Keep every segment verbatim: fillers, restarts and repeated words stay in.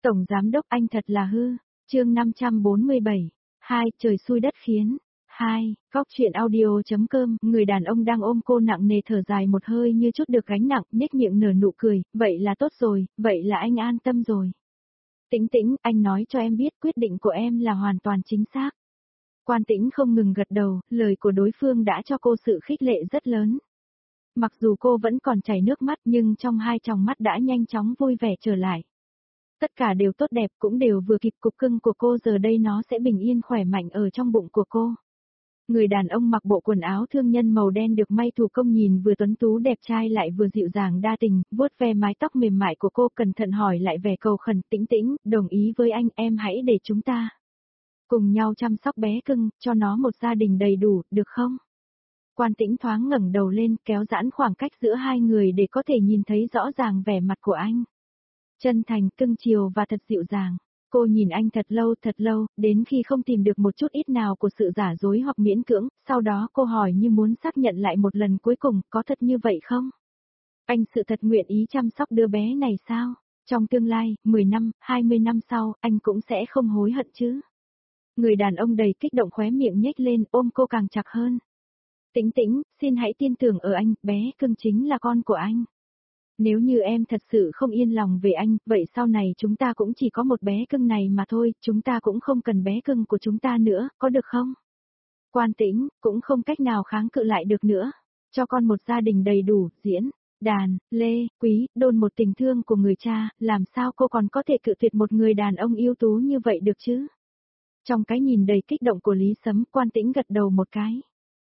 Tổng giám đốc anh thật là hư. Chương năm trăm bốn mươi bảy. Hai, trời xui đất khiến. Hai, góc truyện audio.com, người đàn ông đang ôm cô nặng nề thở dài một hơi như chút được gánh nặng, nhếch miệng nở nụ cười, vậy là tốt rồi, vậy là anh an tâm rồi. Tĩnh Tĩnh, anh nói cho em biết quyết định của em là hoàn toàn chính xác. Quan Tĩnh không ngừng gật đầu, lời của đối phương đã cho cô sự khích lệ rất lớn. Mặc dù cô vẫn còn chảy nước mắt nhưng trong hai tròng mắt đã nhanh chóng vui vẻ trở lại. Tất cả đều tốt đẹp cũng đều vừa kịp, cục cưng của cô giờ đây nó sẽ bình yên khỏe mạnh ở trong bụng của cô. Người đàn ông mặc bộ quần áo thương nhân màu đen được may thủ công nhìn vừa tuấn tú đẹp trai lại vừa dịu dàng đa tình, vuốt ve mái tóc mềm mại của cô cẩn thận hỏi lại vẻ cầu khẩn. Tĩnh Tĩnh, đồng ý với anh, em hãy để chúng ta cùng nhau chăm sóc bé cưng, cho nó một gia đình đầy đủ, được không? Quan Tĩnh thoáng ngẩng đầu lên, kéo giãn khoảng cách giữa hai người để có thể nhìn thấy rõ ràng vẻ mặt của anh. Chân thành, cưng chiều và thật dịu dàng. Cô nhìn anh thật lâu thật lâu, đến khi không tìm được một chút ít nào của sự giả dối hoặc miễn cưỡng, sau đó cô hỏi như muốn xác nhận lại một lần cuối cùng, có thật như vậy không? Anh sự thật nguyện ý chăm sóc đứa bé này sao? Trong tương lai, mười năm, hai mươi năm sau, anh cũng sẽ không hối hận chứ? Người đàn ông đầy kích động khóe miệng nhếch lên, ôm cô càng chặt hơn. Tĩnh Tĩnh, xin hãy tin tưởng ở anh, bé cưng chính là con của anh. Nếu như em thật sự không yên lòng về anh, vậy sau này chúng ta cũng chỉ có một bé cưng này mà thôi, chúng ta cũng không cần bé cưng của chúng ta nữa, có được không? Quan Tĩnh, cũng không cách nào kháng cự lại được nữa. Cho con một gia đình đầy đủ, diễn, đàn, lê, quý, đôn một tình thương của người cha, làm sao cô còn có thể cự tuyệt một người đàn ông ưu tú như vậy được chứ? Trong cái nhìn đầy kích động của Lý Sấm, Quan Tĩnh gật đầu một cái.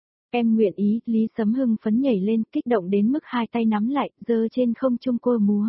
Em nguyện ý, Lý Sấm hưng phấn nhảy lên, kích động đến mức hai tay nắm lại, giơ trên không trung cua múa.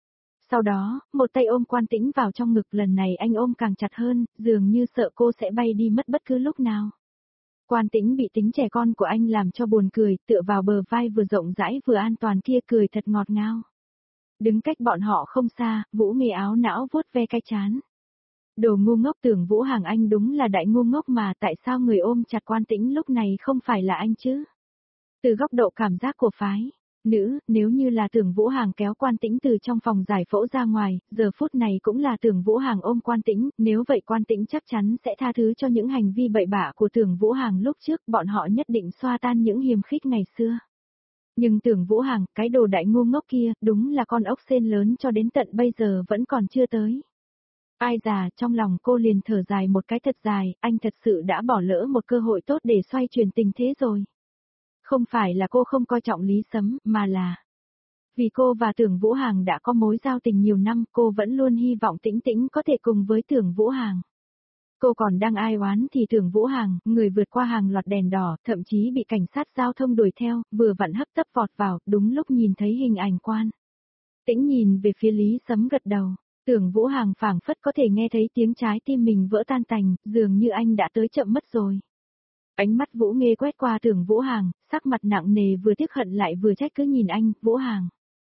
Sau đó, một tay ôm Quan Tĩnh vào trong ngực, lần này anh ôm càng chặt hơn, dường như sợ cô sẽ bay đi mất bất cứ lúc nào. Quan Tĩnh bị tính trẻ con của anh làm cho buồn cười, tựa vào bờ vai vừa rộng rãi vừa an toàn kia cười thật ngọt ngào. Đứng cách bọn họ không xa, Vũ Nghê áo não vuốt ve cái trán. Đồ ngu ngốc, Tưởng Vũ Hàng anh đúng là đại ngu ngốc mà, tại sao người ôm chặt Quan Tĩnh lúc này không phải là anh chứ? Từ góc độ cảm giác của phái nữ, nếu như là Tưởng Vũ Hàng kéo Quan Tĩnh từ trong phòng giải phẫu ra ngoài, giờ phút này cũng là Tưởng Vũ Hàng ôm Quan Tĩnh, nếu vậy Quan Tĩnh chắc chắn sẽ tha thứ cho những hành vi bậy bạ của Tưởng Vũ Hàng lúc trước, bọn họ nhất định xoa tan những hiềm khích ngày xưa. Nhưng Tưởng Vũ Hàng, cái đồ đại ngu ngốc kia, đúng là con ốc sên lớn cho đến tận bây giờ vẫn còn chưa tới. Ai già, trong lòng cô liền thở dài một cái thật dài, anh thật sự đã bỏ lỡ một cơ hội tốt để xoay chuyển tình thế rồi. Không phải là cô không coi trọng Lý Sấm, mà là vì cô và Tưởng Vũ Hàng đã có mối giao tình nhiều năm, cô vẫn luôn hy vọng Tĩnh Tĩnh có thể cùng với Tưởng Vũ Hàng. Cô còn đang ai oán thì Tưởng Vũ Hàng, người vượt qua hàng loạt đèn đỏ, thậm chí bị cảnh sát giao thông đuổi theo, vừa vặn hấp tấp vọt vào, đúng lúc nhìn thấy hình ảnh Quan Tĩnh nhìn về phía Lý Sấm gật đầu. Tưởng Vũ Hàng phảng phất có thể nghe thấy tiếng trái tim mình vỡ tan tành, dường như anh đã tới chậm mất rồi. Ánh mắt Vũ Nghê quét qua Tưởng Vũ Hàng, sắc mặt nặng nề vừa tiếc hận lại vừa trách cứ nhìn anh, Vũ Hàng.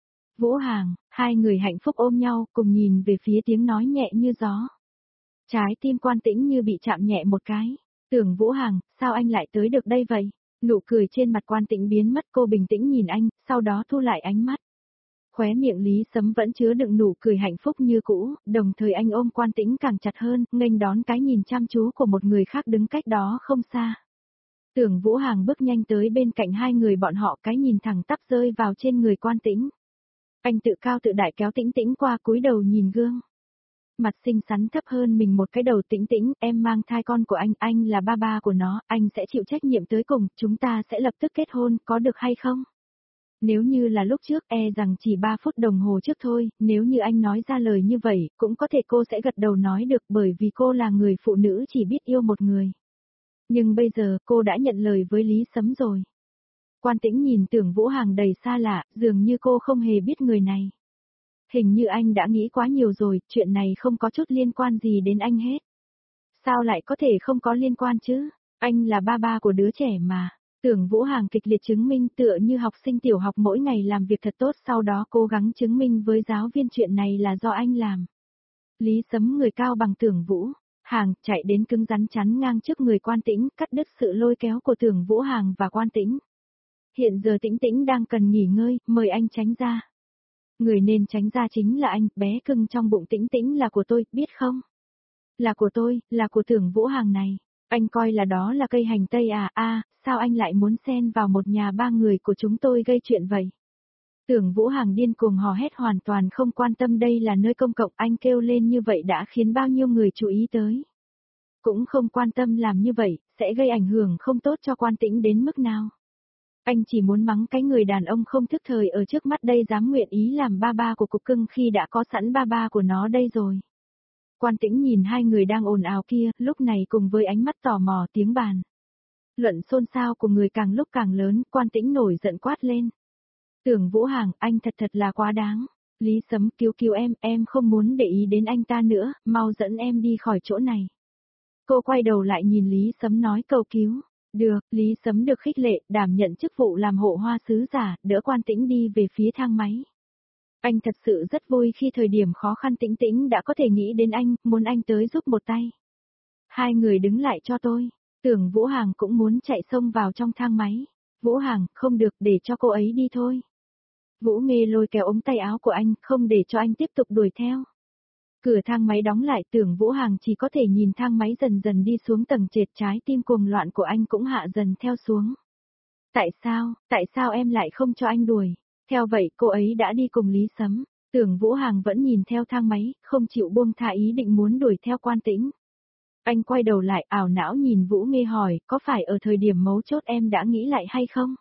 Vũ Hàng, hai người hạnh phúc ôm nhau, cùng nhìn về phía tiếng nói nhẹ như gió. Trái tim Quan Tĩnh như bị chạm nhẹ một cái. Tưởng Vũ Hàng, sao anh lại tới được đây vậy? Nụ cười trên mặt Quan Tĩnh biến mất, cô bình tĩnh nhìn anh, sau đó thu lại ánh mắt. Khóe miệng Lý Sấm vẫn chứa đựng nụ cười hạnh phúc như cũ, đồng thời anh ôm Quan Tĩnh càng chặt hơn, nghênh đón cái nhìn chăm chú của một người khác đứng cách đó không xa. Tưởng Vũ Hàng bước nhanh tới bên cạnh hai người bọn họ, cái nhìn thẳng tắp rơi vào trên người Quan Tĩnh. Anh tự cao tự đại kéo Tĩnh Tĩnh qua, cúi đầu nhìn gương. Mặt xinh xắn thấp hơn mình một cái đầu. Tĩnh Tĩnh, em mang thai con của anh, anh là ba ba của nó, anh sẽ chịu trách nhiệm tới cùng, chúng ta sẽ lập tức kết hôn, có được hay không? Nếu như là lúc trước, e rằng chỉ ba phút đồng hồ trước thôi, nếu như anh nói ra lời như vậy, cũng có thể cô sẽ gật đầu nói được, bởi vì cô là người phụ nữ chỉ biết yêu một người. Nhưng bây giờ, cô đã nhận lời với Lý Sấm rồi. Quan Tĩnh nhìn Tưởng Vũ Hàng đầy xa lạ, dường như cô không hề biết người này. Hình như anh đã nghĩ quá nhiều rồi, chuyện này không có chút liên quan gì đến anh hết. Sao lại có thể không có liên quan chứ? Anh là ba ba của đứa trẻ mà. Tưởng Vũ Hàng kịch liệt chứng minh, tựa như học sinh tiểu học mỗi ngày làm việc thật tốt, sau đó cố gắng chứng minh với giáo viên chuyện này là do anh làm. Lý Sấm người cao bằng Tưởng Vũ Hàng chạy đến cứng rắn chắn ngang trước người Quan Tĩnh, cắt đứt sự lôi kéo của Tưởng Vũ Hàng và Quan Tĩnh. Hiện giờ Tĩnh Tĩnh đang cần nghỉ ngơi, mời anh tránh ra. Người nên tránh ra chính là anh, bé cưng trong bụng Tĩnh Tĩnh là của tôi, biết không? Là của tôi, là của Tưởng Vũ Hằng này. Anh coi là đó là cây hành tây à, a, sao anh lại muốn xen vào một nhà ba người của chúng tôi gây chuyện vậy? Tưởng Vũ Hằng điên cuồng hò hét hoàn toàn không quan tâm đây là nơi công cộng, anh kêu lên như vậy đã khiến bao nhiêu người chú ý tới. Cũng không quan tâm làm như vậy, sẽ gây ảnh hưởng không tốt cho Quan Tĩnh đến mức nào. Anh chỉ muốn mắng cái người đàn ông không thức thời ở trước mắt đây dám nguyện ý làm ba ba của cục cưng khi đã có sẵn ba ba của nó đây rồi. Quan Tĩnh nhìn hai người đang ồn ào kia, lúc này cùng với ánh mắt tò mò tiếng bàn. Luận xôn xao của người càng lúc càng lớn, Quan Tĩnh nổi giận quát lên. Tưởng Vũ Hằng, anh thật thật là quá đáng. Lý Sấm, cứu cứu em, em không muốn để ý đến anh ta nữa, mau dẫn em đi khỏi chỗ này. Cô quay đầu lại nhìn Lý Sấm nói cầu cứu. Được, Lý Sấm được khích lệ, đảm nhận chức vụ làm hộ hoa sứ giả, đỡ Quan Tĩnh đi về phía thang máy. Anh thật sự rất vui khi thời điểm khó khăn Tĩnh Tĩnh đã có thể nghĩ đến anh, muốn anh tới giúp một tay. Hai người đứng lại cho tôi. Tưởng Vũ Hằng cũng muốn chạy xông vào trong thang máy. Vũ Hằng, không được, để cho cô ấy đi thôi. Vũ Nghê lôi kéo ống tay áo của anh, không để cho anh tiếp tục đuổi theo. Cửa thang máy đóng lại, Tưởng Vũ Hằng chỉ có thể nhìn thang máy dần dần đi xuống tầng trệt, trái tim cuồng loạn của anh cũng hạ dần theo xuống. Tại sao, tại sao em lại không cho anh đuổi? Theo vậy cô ấy đã đi cùng Lý Sấm. Tưởng Vũ Hằng vẫn nhìn theo thang máy, không chịu buông tha ý định muốn đuổi theo Quan Tĩnh. Anh quay đầu lại ảo não nhìn Vũ Nghê hỏi, có phải ở thời điểm mấu chốt em đã nghĩ lại hay không?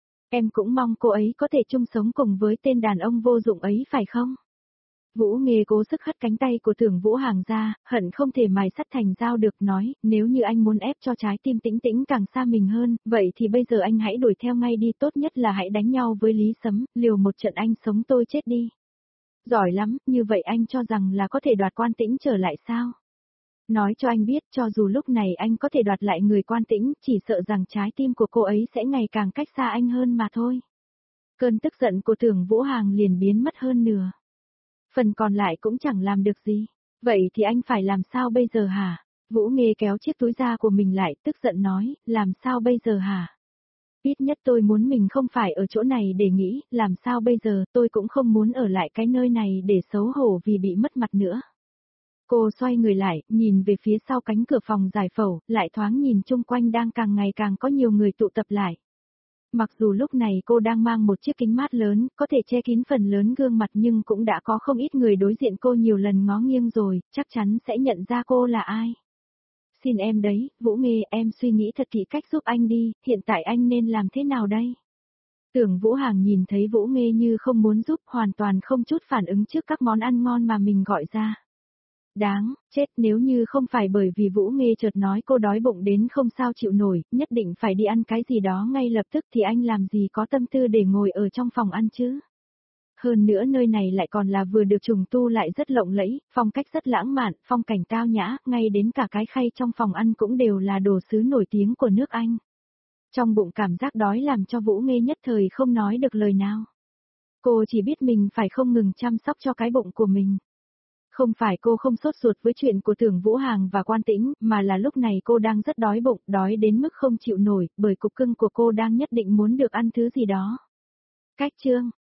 Em cũng mong cô ấy có thể chung sống cùng với tên đàn ông vô dụng ấy phải không? Vũ Nghê cố sức hất cánh tay của Tưởng Vũ Hằng ra, hận không thể mài sắt thành dao được nói, nếu như anh muốn ép cho trái tim Tĩnh Tĩnh càng xa mình hơn, vậy thì bây giờ anh hãy đuổi theo ngay đi, tốt nhất là hãy đánh nhau với Lý Sấm, liều một trận anh sống tôi chết đi. Giỏi lắm, như vậy anh cho rằng là có thể đoạt Quan Tĩnh trở lại sao? Nói cho anh biết, cho dù lúc này anh có thể đoạt lại người Quan Tĩnh, chỉ sợ rằng trái tim của cô ấy sẽ ngày càng cách xa anh hơn mà thôi. Cơn tức giận của Tưởng Vũ Hằng liền biến mất hơn nửa. Phần còn lại cũng chẳng làm được gì. Vậy thì anh phải làm sao bây giờ hả? Vũ Nghê kéo chiếc túi da của mình lại, tức giận nói, làm sao bây giờ hả? Ít nhất tôi muốn mình không phải ở chỗ này để nghĩ, làm sao bây giờ, tôi cũng không muốn ở lại cái nơi này để xấu hổ vì bị mất mặt nữa. Cô xoay người lại, nhìn về phía sau cánh cửa phòng giải phẫu, lại thoáng nhìn chung quanh đang càng ngày càng có nhiều người tụ tập lại. Mặc dù lúc này cô đang mang một chiếc kính mát lớn, có thể che kín phần lớn gương mặt nhưng cũng đã có không ít người đối diện cô nhiều lần ngó nghiêng rồi, chắc chắn sẽ nhận ra cô là ai. Xin em đấy, Vũ Nghê, em suy nghĩ thật kỹ cách giúp anh đi, hiện tại anh nên làm thế nào đây? Tưởng Vũ Hằng nhìn thấy Vũ Nghê như không muốn giúp, hoàn toàn không chút phản ứng trước các món ăn ngon mà mình gọi ra. Đáng, chết, nếu như không phải bởi vì Vũ Nghê chợt nói cô đói bụng đến không sao chịu nổi, nhất định phải đi ăn cái gì đó ngay lập tức thì anh làm gì có tâm tư để ngồi ở trong phòng ăn chứ. Hơn nữa nơi này lại còn là vừa được trùng tu lại rất lộng lẫy, phong cách rất lãng mạn, phong cảnh tao nhã, ngay đến cả cái khay trong phòng ăn cũng đều là đồ sứ nổi tiếng của nước Anh. Trong bụng cảm giác đói làm cho Vũ Nghê nhất thời không nói được lời nào. Cô chỉ biết mình phải không ngừng chăm sóc cho cái bụng của mình. Không phải cô không sốt ruột với chuyện của Tưởng Vũ Hằng và Quan Tĩnh, mà là lúc này cô đang rất đói bụng, đói đến mức không chịu nổi, bởi cục cưng của cô đang nhất định muốn được ăn thứ gì đó. Cách chương